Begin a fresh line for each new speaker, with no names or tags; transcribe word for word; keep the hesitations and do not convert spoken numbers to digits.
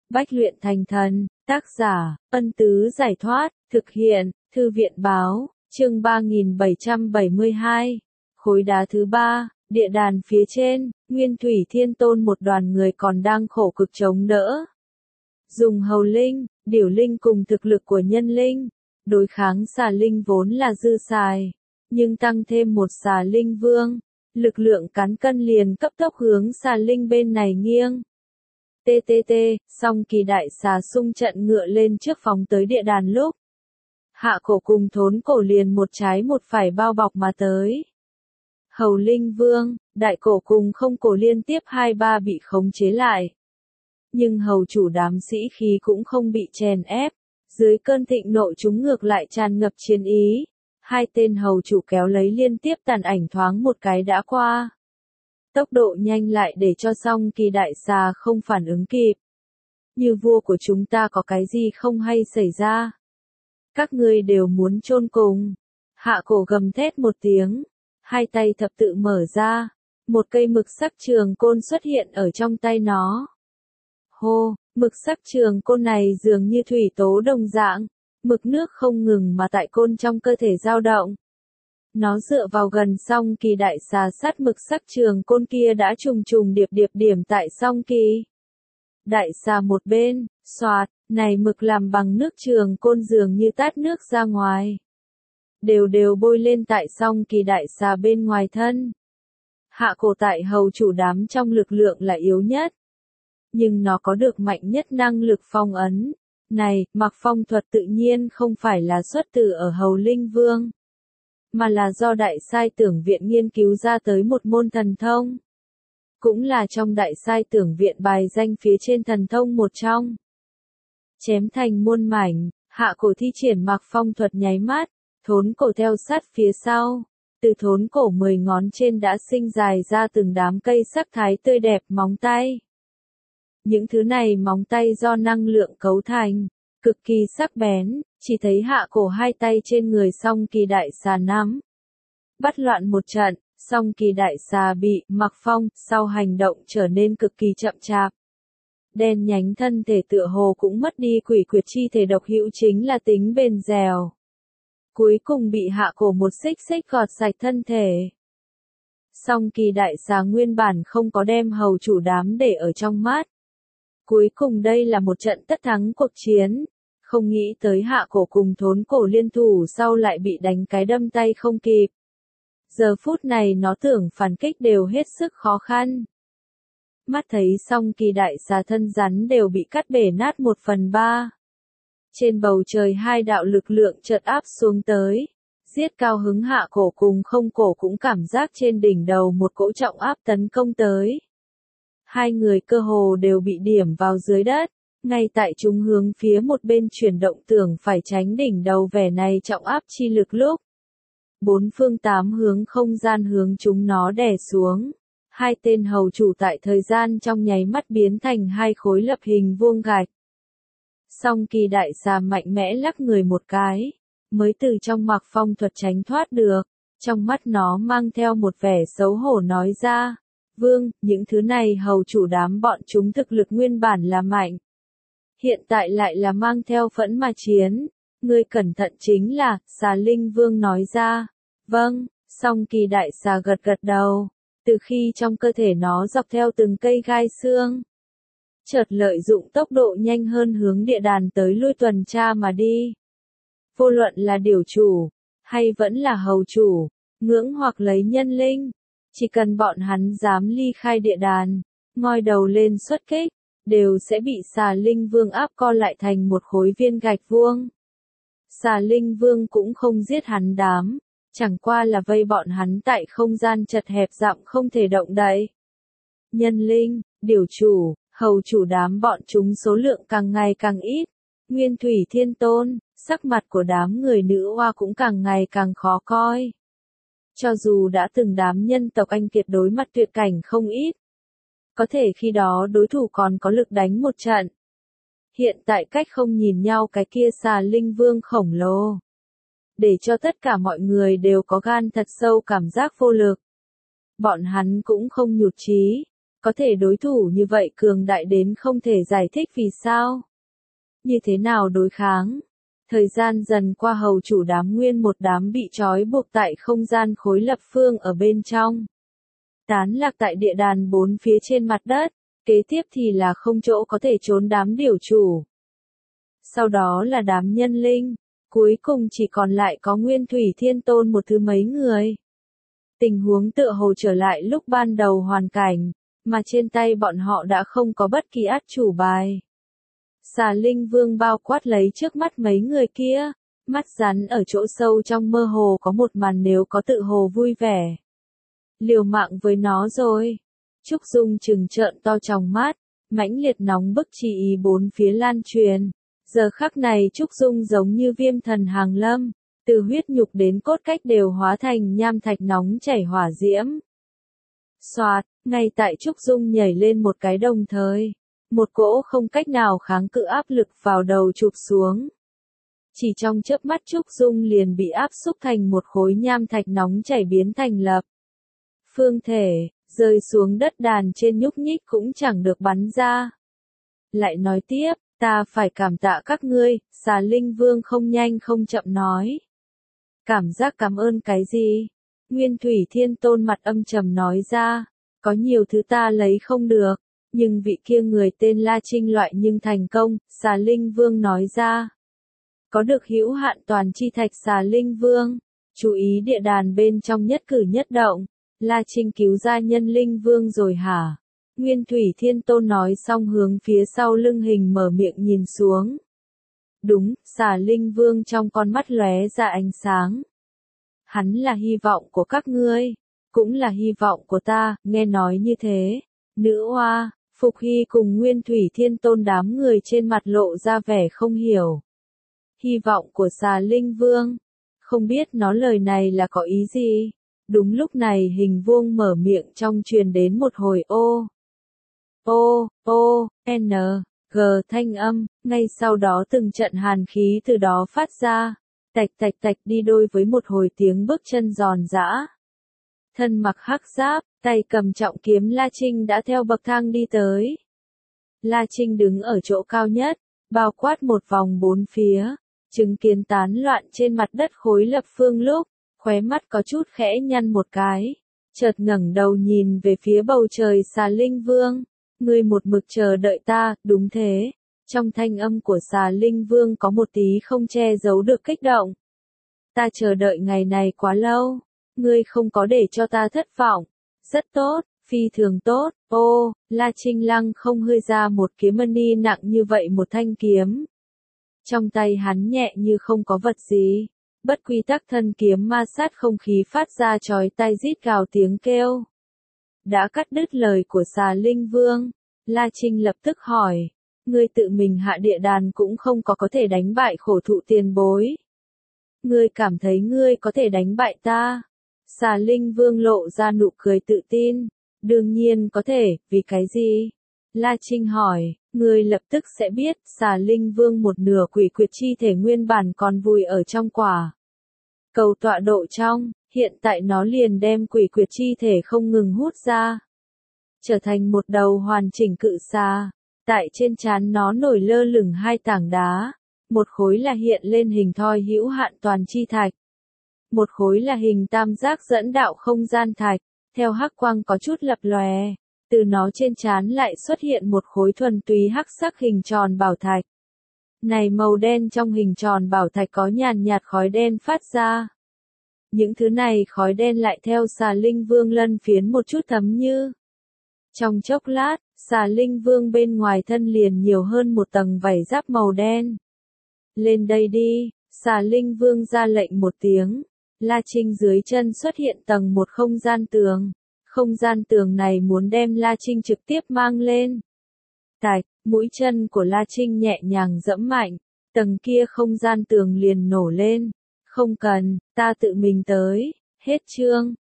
Bách luyện thành thần, tác giả, Ân Tứ Giải Thoát, thực hiện, Thư viện Báo, chương ba nghìn bảy trăm bảy mươi hai. Khối đá thứ ba, địa đàn phía trên, Nguyên Thủy Thiên Tôn một đoàn người còn đang khổ cực chống đỡ. Dùng hầu linh, điểu linh cùng thực lực của nhân linh, đối kháng xà linh vốn là dư xài, nhưng tăng thêm một xà linh vương, lực lượng cán cân liền cấp tốc hướng xà linh bên này nghiêng. tê tê tê, song kỳ đại xà xung trận ngựa lên trước phóng tới địa đàn lúc. Hạ cổ cùng thốn cổ liền một trái một phải bao bọc mà tới. Hầu linh vương, đại cổ cùng không cổ liên tiếp hai ba bị khống chế lại. Nhưng hầu chủ đám sĩ khí cũng không bị chèn ép, dưới cơn thịnh nộ chúng ngược lại tràn ngập chiến ý. Hai tên hầu chủ kéo lấy liên tiếp tàn ảnh thoáng một cái đã qua. Tốc độ nhanh lại để cho song kỳ đại xà không phản ứng kịp. Như vua của chúng ta có cái gì không hay xảy ra. Các ngươi đều muốn chôn cùng. Hạ cổ gầm thét một tiếng. Hai tay thập tự mở ra. Một cây mực sắc trường côn xuất hiện ở trong tay nó. Hô, mực sắc trường côn này dường như thủy tố đồng dạng. Mực nước không ngừng mà tại côn trong cơ thể dao động. Nó dựa vào gần song kỳ đại xà sát mực sắc trường côn kia đã trùng trùng điệp điệp điểm tại song kỳ. Đại xà một bên, xoạt, này mực làm bằng nước trường côn dường như tát nước ra ngoài. Đều đều bôi lên tại song kỳ đại xà bên ngoài thân. Hạ cổ tại hầu chủ đám trong lực lượng là yếu nhất. Nhưng nó có được mạnh nhất năng lực phong ấn. Này, mặc phong thuật tự nhiên không phải là xuất từ ở hầu linh vương. Mà là do đại sai tưởng viện nghiên cứu ra tới một môn thần thông. Cũng là trong đại sai tưởng viện bài danh phía trên thần thông một trong. Chém thành muôn mảnh, hạ cổ thi triển mặc phong thuật nháy mắt, thốn cổ theo sát phía sau. Từ thốn cổ mười ngón trên đã sinh dài ra từng đám cây sắc thái tươi đẹp móng tay. Những thứ này móng tay do năng lượng cấu thành, cực kỳ sắc bén, chỉ thấy hạ cổ hai tay trên người song kỳ đại xà nắm. Bắt loạn một trận, song kỳ đại xà bị mặc phong, sau hành động trở nên cực kỳ chậm chạp. Đen nhánh thân thể tựa hồ cũng mất đi quỷ quyệt chi thể độc hữu chính là tính bền dẻo. Cuối cùng bị hạ cổ một xích xích gọt sạch thân thể. Song kỳ đại xà nguyên bản không có đem hầu chủ đám để ở trong mắt. Cuối cùng đây là một trận tất thắng cuộc chiến, không nghĩ tới hạ cổ cùng thốn cổ liên thủ sau lại bị đánh cái đâm tay không kịp. Giờ phút này nó tưởng phản kích đều hết sức khó khăn. Mắt thấy song kỳ đại xà thân rắn đều bị cắt bể nát một phần ba. Trên bầu trời hai đạo lực lượng chợt áp xuống tới, giết cao hứng hạ cổ cùng không cổ cũng cảm giác trên đỉnh đầu một cỗ trọng áp tấn công tới. Hai người cơ hồ đều bị điểm vào dưới đất, ngay tại chúng hướng phía một bên chuyển động tưởng phải tránh đỉnh đầu vẻ này trọng áp chi lực lúc. Bốn phương tám hướng không gian hướng chúng nó đè xuống. Hai tên hầu chủ tại thời gian trong nháy mắt biến thành hai khối lập hình vuông gạch. Song kỳ đại xà mạnh mẽ lắc người một cái, mới từ trong mặc phong thuật tránh thoát được, trong mắt nó mang theo một vẻ xấu hổ nói ra. Vương, những thứ này hầu chủ đám bọn chúng thực lực nguyên bản là mạnh. Hiện tại lại là mang theo phẫn mà chiến. Ngươi cẩn thận chính là, xà linh vương nói ra. Vâng, song kỳ đại xà gật gật đầu. Từ khi trong cơ thể nó dọc theo từng cây gai xương. Chợt lợi dụng tốc độ nhanh hơn hướng địa đàn tới lui tuần tra mà đi. Vô luận là điều chủ, hay vẫn là hầu chủ, ngưỡng hoặc lấy nhân linh. Chỉ cần bọn hắn dám ly khai địa đàn, ngoi đầu lên xuất kích, đều sẽ bị xà linh vương áp co lại thành một khối viên gạch vuông. Xà linh vương cũng không giết hắn đám, chẳng qua là vây bọn hắn tại không gian chật hẹp dặm không thể động đậy. Nhân linh, điều chủ, hầu chủ đám bọn chúng số lượng càng ngày càng ít. Nguyên Thủy Thiên Tôn, sắc mặt của đám người nữ oa cũng càng ngày càng khó coi. Cho dù đã từng đám nhân tộc anh kiệt đối mặt tuyệt cảnh không ít. Có thể khi đó đối thủ còn có lực đánh một trận. Hiện tại cách không nhìn nhau cái kia xà linh vương khổng lồ. Để cho tất cả mọi người đều có gan thật sâu cảm giác vô lực. Bọn hắn cũng không nhụt chí. Có thể đối thủ như vậy cường đại đến không thể giải thích vì sao. Như thế nào đối kháng? Thời gian dần qua hầu chủ đám nguyên một đám bị trói buộc tại không gian khối lập phương ở bên trong. Tán lạc tại địa đàn bốn phía trên mặt đất, kế tiếp thì là không chỗ có thể trốn đám điểu chủ. Sau đó là đám nhân linh, cuối cùng chỉ còn lại có Nguyên Thủy Thiên Tôn một thứ mấy người. Tình huống tựa hồ trở lại lúc ban đầu hoàn cảnh, mà trên tay bọn họ đã không có bất kỳ át chủ bài. Xà Linh Vương bao quát lấy trước mắt mấy người kia, mắt rắn ở chỗ sâu trong mơ hồ có một màn nếu có tự hồ vui vẻ. Liều mạng với nó rồi. Trúc Dung trừng trợn to tròng mắt, mãnh liệt nóng bức chi ý bốn phía lan truyền. Giờ khắc này Trúc Dung giống như viêm thần hàng lâm, từ huyết nhục đến cốt cách đều hóa thành nham thạch nóng chảy hỏa diễm. Soạt, ngay tại Trúc Dung nhảy lên một cái đồng thời, một cỗ không cách nào kháng cự áp lực vào đầu chụp xuống. Chỉ trong chớp mắt Trúc Dung liền bị áp xúc thành một khối nham thạch nóng chảy biến thành lập. Phương thể, rơi xuống đất đàn trên nhúc nhích cũng chẳng được bắn ra. Lại nói tiếp, ta phải cảm tạ các ngươi, Xà Linh Vương không nhanh không chậm nói. Cảm giác cảm ơn cái gì? Nguyên Thủy Thiên Tôn mặt âm trầm nói ra, có nhiều thứ ta lấy không được, nhưng vị kia người tên La Trinh loại nhưng thành công, Xà Linh Vương nói ra. Có được hữu hạn toàn chi thạch Xà Linh Vương, chú ý địa đàn bên trong nhất cử nhất động, La Trinh cứu ra nhân Linh Vương rồi hả? Nguyên Thủy Thiên Tôn nói xong hướng phía sau lưng hình mở miệng nhìn xuống. Đúng, Xà Linh Vương trong con mắt lóe ra ánh sáng. Hắn là hy vọng của các ngươi, cũng là hy vọng của ta, nghe nói như thế. Nữ oa, Phục Hy cùng Nguyên Thủy Thiên Tôn đám người trên mặt lộ ra vẻ không hiểu. Hy vọng của Xà Linh Vương, không biết nó lời này là có ý gì. Đúng lúc này hình vuông mở miệng trong truyền đến một hồi ô. Ô, ô, n, g thanh âm, ngay sau đó từng trận hàn khí từ đó phát ra, tạch tạch tạch đi đôi với một hồi tiếng bước chân giòn giã. Thân mặc hắc giáp, tay cầm trọng kiếm La Trinh đã theo bậc thang đi tới. La Trinh đứng ở chỗ cao nhất, bao quát một vòng bốn phía, chứng kiến tán loạn trên mặt đất khối lập phương lúc, khóe mắt có chút khẽ nhăn một cái, chợt ngẩng đầu nhìn về phía bầu trời Xà Linh Vương. Ngươi một mực chờ đợi ta, đúng thế. Trong thanh âm của Xà Linh Vương có một tí không che giấu được kích động. Ta chờ đợi ngày này quá lâu. Ngươi không có để cho ta thất vọng. Rất tốt, phi thường tốt. Ô, La Trinh Lăng không hơi ra một kiếm mani nặng như vậy một thanh kiếm. Trong tay hắn nhẹ như không có vật gì. Bất quy tắc thân kiếm ma sát không khí phát ra chói tai rít gào tiếng kêu. Đã cắt đứt lời của Xà Linh Vương, La Trinh lập tức hỏi, ngươi tự mình hạ địa đàn cũng không có có thể đánh bại khổ thụ tiền bối. Ngươi cảm thấy ngươi có thể đánh bại ta? Xà Linh Vương lộ ra nụ cười tự tin, đương nhiên có thể, vì cái gì? La Trinh hỏi, ngươi lập tức sẽ biết, Xà Linh Vương một nửa quỷ quyệt chi thể nguyên bản còn vùi ở trong quả cầu tọa độ trong. Hiện tại nó liền đem quỷ quyệt chi thể không ngừng hút ra, trở thành một đầu hoàn chỉnh cự xà. Tại trên trán nó nổi lơ lửng hai tảng đá, một khối là hiện lên hình thoi hữu hạn toàn chi thạch, một khối là hình tam giác dẫn đạo không gian thạch, theo hắc quang có chút lập lòe, từ nó trên trán lại xuất hiện một khối thuần túy hắc sắc hình tròn bảo thạch. Này màu đen trong hình tròn bảo thạch có nhàn nhạt khói đen phát ra. Những thứ này khói đen lại theo Xà Linh Vương lân phiến một chút thấm như. Trong chốc lát, Xà Linh Vương bên ngoài thân liền nhiều hơn một tầng vảy giáp màu đen. Lên đây đi, Xà Linh Vương ra lệnh một tiếng. La Trinh dưới chân xuất hiện tầng một không gian tường. Không gian tường này muốn đem La Trinh trực tiếp mang lên. Tạch, mũi chân của La Trinh nhẹ nhàng dẫm mạnh. Tầng kia không gian tường liền nổ lên. Không cần, ta tự mình tới. Hết chương.